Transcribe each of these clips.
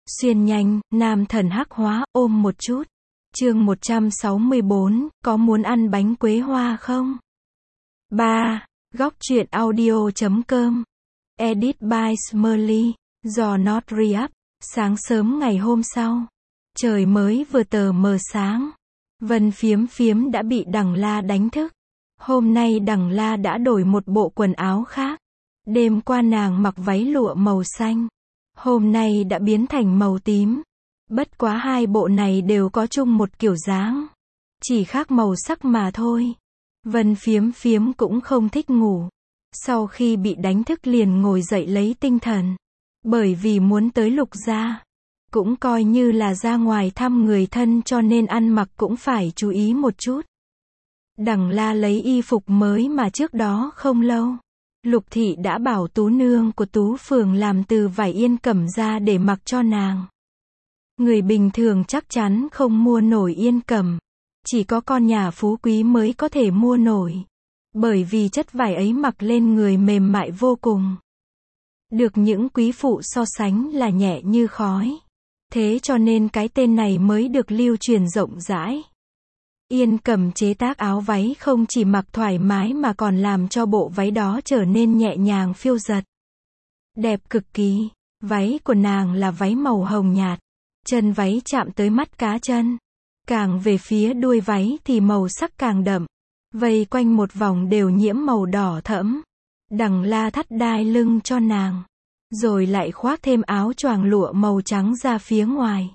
Xuyên nhanh, nam thần hắc hóa, ôm một chút. Chương 164, có muốn ăn bánh quế hoa không? 3. Góc truyện audio.com. Edit by Smurly. Do Not Re-up. Sáng sớm ngày hôm sau, trời mới vừa tờ mờ sáng, Vân Phiếm Phiếm đã bị Đằng La đánh thức. Hôm nay Đằng La đã đổi một bộ quần áo khác. Đêm qua nàng mặc váy lụa màu xanh, hôm nay đã biến thành màu tím. Bất quá hai bộ này đều có chung một kiểu dáng, chỉ khác màu sắc mà thôi. Vân Phiếm Phiếm cũng không thích ngủ. Sau khi bị đánh thức liền ngồi dậy lấy tinh thần. Bởi vì muốn tới Lục gia, cũng coi như là ra ngoài thăm người thân cho nên ăn mặc cũng phải chú ý một chút. Đằng La lấy y phục mới mà trước đó không lâu, Lục thị đã bảo Tú nương của Tú phường làm từ vải yên cẩm ra để mặc cho nàng. Người bình thường chắc chắn không mua nổi yên cẩm, chỉ có con nhà phú quý mới có thể mua nổi. Bởi vì chất vải ấy mặc lên người mềm mại vô cùng, được những quý phụ so sánh là nhẹ như khói. Thế cho nên cái tên này mới được lưu truyền rộng rãi. Yên cẩm chế tác áo váy không chỉ mặc thoải mái mà còn làm cho bộ váy đó trở nên nhẹ nhàng phiêu dật, đẹp cực kỳ. Váy của nàng là váy màu hồng nhạt, chân váy chạm tới mắt cá chân. Càng về phía đuôi váy thì màu sắc càng đậm, vây quanh một vòng đều nhiễm màu đỏ thẫm. Đằng La thắt đai lưng cho nàng, rồi lại khoác thêm áo choàng lụa màu trắng ra phía ngoài.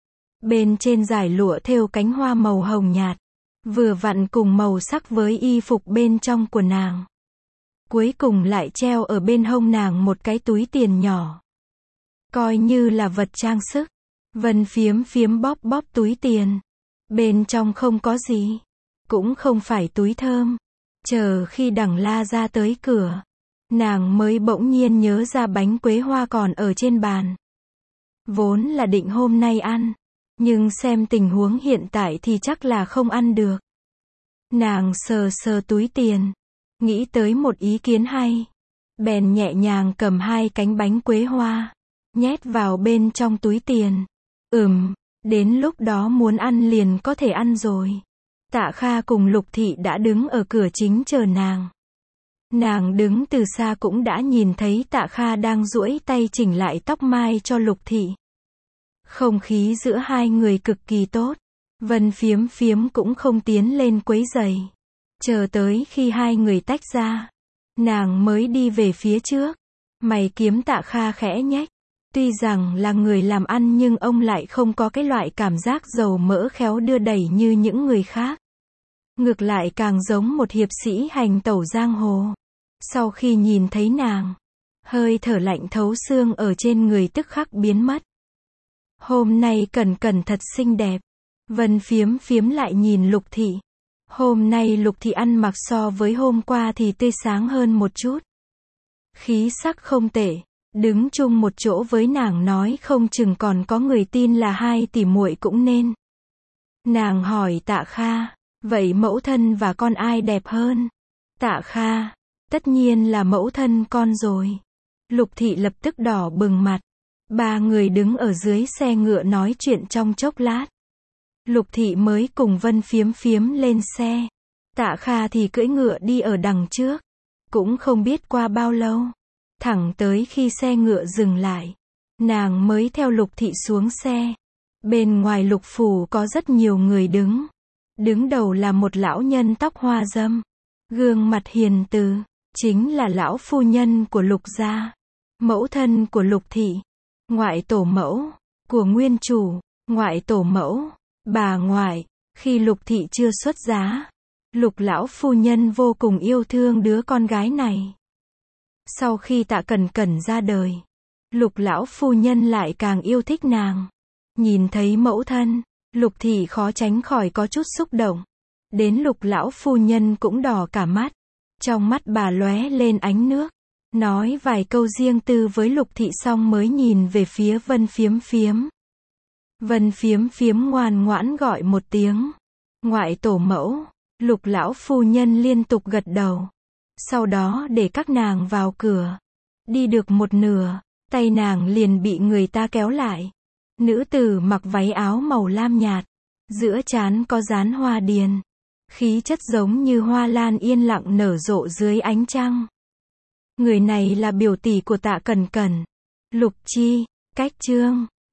Bên trên dải lụa thêu cánh hoa màu hồng nhạt, vừa vặn cùng màu sắc với y phục bên trong của nàng. Cuối cùng lại treo ở bên hông nàng một cái túi tiền nhỏ, coi như là vật trang sức. Vân Phiếm Phiếm bóp bóp túi tiền, bên trong không có gì, cũng không phải túi thơm. Chờ khi Đằng La ra tới cửa, nàng mới bỗng nhiên nhớ ra bánh quế hoa còn ở trên bàn. Vốn là định hôm nay ăn, nhưng xem tình huống hiện tại thì chắc là không ăn được. Nàng sờ sờ túi tiền, nghĩ tới một ý kiến hay, bèn nhẹ nhàng cầm hai cánh bánh quế hoa, nhét vào bên trong túi tiền. Đến lúc đó muốn ăn liền có thể ăn rồi. Tạ Kha cùng Lục thị đã đứng ở cửa chính chờ nàng. Nàng đứng từ xa cũng đã nhìn thấy Tạ Kha đang duỗi tay chỉnh lại tóc mai cho Lục thị. Không khí giữa hai người cực kỳ tốt. Vân Phiếm Phiếm cũng không tiến lên quấy rầy. Chờ tới khi hai người tách ra, nàng mới đi về phía trước. Mày kiếm Tạ Kha khẽ nhếch. Tuy rằng là người làm ăn nhưng ông lại không có cái loại cảm giác dầu mỡ khéo đưa đẩy như những người khác. Ngược lại càng giống một hiệp sĩ hành tẩu giang hồ. Sau khi nhìn thấy nàng, hơi thở lạnh thấu xương ở trên người tức khắc biến mất. Hôm nay Cẩn Cẩn thật xinh đẹp. Vân Phiếm Phiếm lại nhìn Lục thị. Hôm nay Lục thị ăn mặc so với hôm qua thì tươi sáng hơn một chút. Khí sắc không tệ. Đứng chung một chỗ với nàng nói không chừng còn có người tin là hai tỷ muội cũng nên. Nàng hỏi Tạ Kha, vậy mẫu thân và con ai đẹp hơn? Tạ Kha, tất nhiên là mẫu thân con rồi. Lục thị lập tức đỏ bừng mặt. Ba người đứng ở dưới xe ngựa nói chuyện trong chốc lát. Lục thị mới cùng Vân Phiếm Phiếm lên xe. Tạ Kha thì cưỡi ngựa đi ở đằng trước. Cũng không biết qua bao lâu, thẳng tới khi xe ngựa dừng lại, nàng mới theo Lục thị xuống xe. Bên ngoài Lục phủ có rất nhiều người đứng. Đứng đầu là một lão nhân tóc hoa râm, gương mặt hiền từ, chính là lão phu nhân của Lục gia, mẫu thân của Lục thị, ngoại tổ mẫu của nguyên chủ, ngoại tổ mẫu, bà ngoại. Khi Lục thị chưa xuất giá, Lục lão phu nhân vô cùng yêu thương đứa con gái này. Sau khi Tạ Cẩn Cẩn ra đời, Lục lão phu nhân lại càng yêu thích nàng. Nhìn thấy mẫu thân, Lục thị khó tránh khỏi có chút xúc động. Đến Lục lão phu nhân cũng đỏ cả mắt. Trong mắt bà lóe lên ánh nước. Nói vài câu riêng tư với Lục thị xong mới nhìn về phía Vân Phiếm Phiếm. Vân Phiếm Phiếm ngoan ngoãn gọi một tiếng. Ngoại tổ mẫu. Lục lão phu nhân liên tục gật đầu. Sau đó để các nàng vào cửa. Đi được một nửa, tay nàng liền bị người ta kéo lại. Nữ tử mặc váy áo màu lam nhạt. Giữa trán có dán hoa điền. Khí chất giống như hoa lan yên lặng nở rộ dưới ánh trăng. Người này là biểu tỷ của Tạ Cẩn Cẩn. Lục Chi, Cách Chương.